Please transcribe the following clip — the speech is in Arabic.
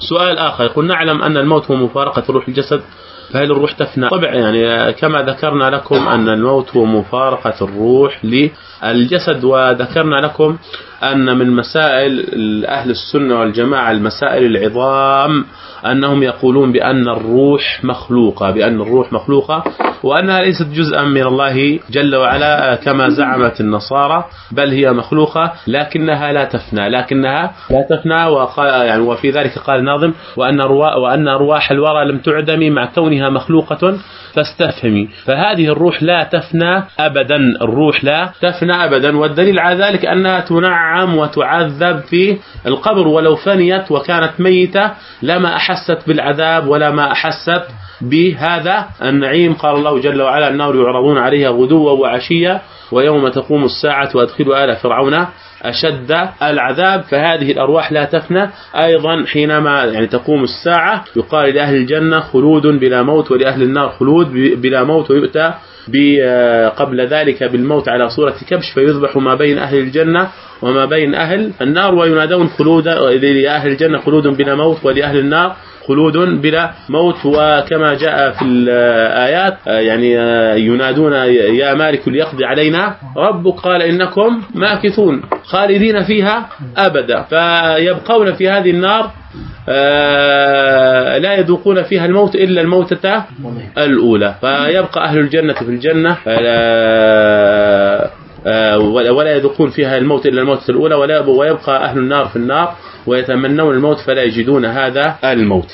سؤال آخر يقول: نعلم أن الموت هو مفارقة الروح الجسد، فهل الروح تفنى؟ طبعا يعني كما ذكرنا لكم أن الموت هو مفارقة الروح للجسد، وذكرنا لكم أن من مسائل أهل السنة والجماعة المسائل العظام أنهم يقولون بأن الروح مخلوقة وأنها ليست جزءا من الله جل وعلا كما زعمت النصارى، بل هي مخلوقة لكنها لا تفنى. يعني وفي ذلك قال الناظم: وأن أرواح الورى لم تعدم مع كونها مخلوقة فاستفهمي. فهذه الروح لا تفنى أبدا، والدليل على ذلك أنها تنعم وتعذب في القبر، ولو فنيت وكانت ميتة لما أحست بالعذاب ولا ما أحست بهذا النعيم. قال الله جل وعلا: النار يعرضون عليها غدوا وعشيا ويوم تقوم الساعة وأدخلوا آل فرعون أشد العذاب. فهذه الأرواح لا تفنى. أيضا حينما يعني تقوم الساعة يقال لأهل الجنة خلود بلا موت، ولأهل النار خلود بلا موت، ويؤتى قبل ذلك بالموت على صورة كبش فيذبح ما بين أهل الجنة وما بين أهل النار، وينادون خلود لأهل الجنة خلود بلا موت ولأهل النار خلود بلا موت. وكما جاء في الآيات يعني ينادون: يا مالك ليقضي علينا ربك، قال إنكم ماكثون خالدين فيها أبدا. فيبقون في هذه النار لا يذوقون فيها الموت إلا الموتة الأولى. فيبقى أهل الجنة في الجنة ولا يذوقون فيها الموت إلا الموتة الأولى، ويبقى أهل النار في النار ويتمنون الموت فلا يجدون هذا الموت.